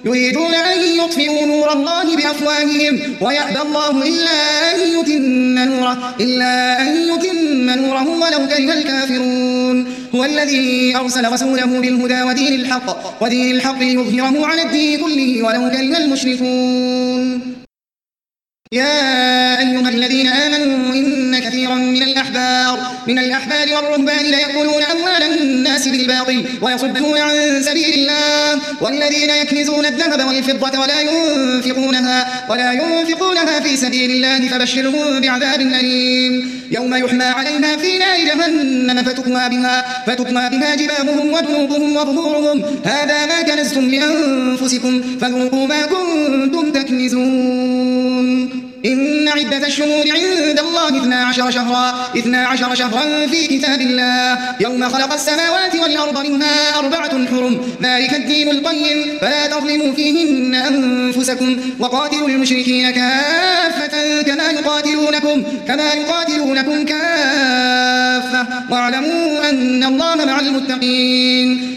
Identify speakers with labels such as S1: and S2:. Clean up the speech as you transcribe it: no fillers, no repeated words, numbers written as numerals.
S1: يريدون أن يطفئوا نور الله بأفواههم ويأبى الله إلا أن يتم نوره ولو كره الكافرون. هو الذي أرسل رسوله بالهدى ودين الحق ليظهره على الدين كله ولو كره المشركون. يا أيها الذين آمنوا إن كثيرا من الأحبار والرهبان ليأكلون أموال الناس بالباطل ويصدون عن سبيل الله والذين يكنزون الذهب والفضة ولا ينفقونها في سبيل الله فبشرهم بعذاب أليم يوم يحمى عليها في نار جهنم فتكوى بها جباههم وجنوبهم وظهورهم هذا ما كنزتم لأنفسكم فذوقوا ما كنتم تكنزون. إن عدة الشهور عند الله 12 شهرا في كتاب الله يوم خلق السماوات والأرض منها 4 حرم ذلك الدين القيم فلا تظلموا فيهن أنفسكم وقاتلوا المشركين كافة كما يقاتلونكم كافة واعلموا أن الله مع المتقين.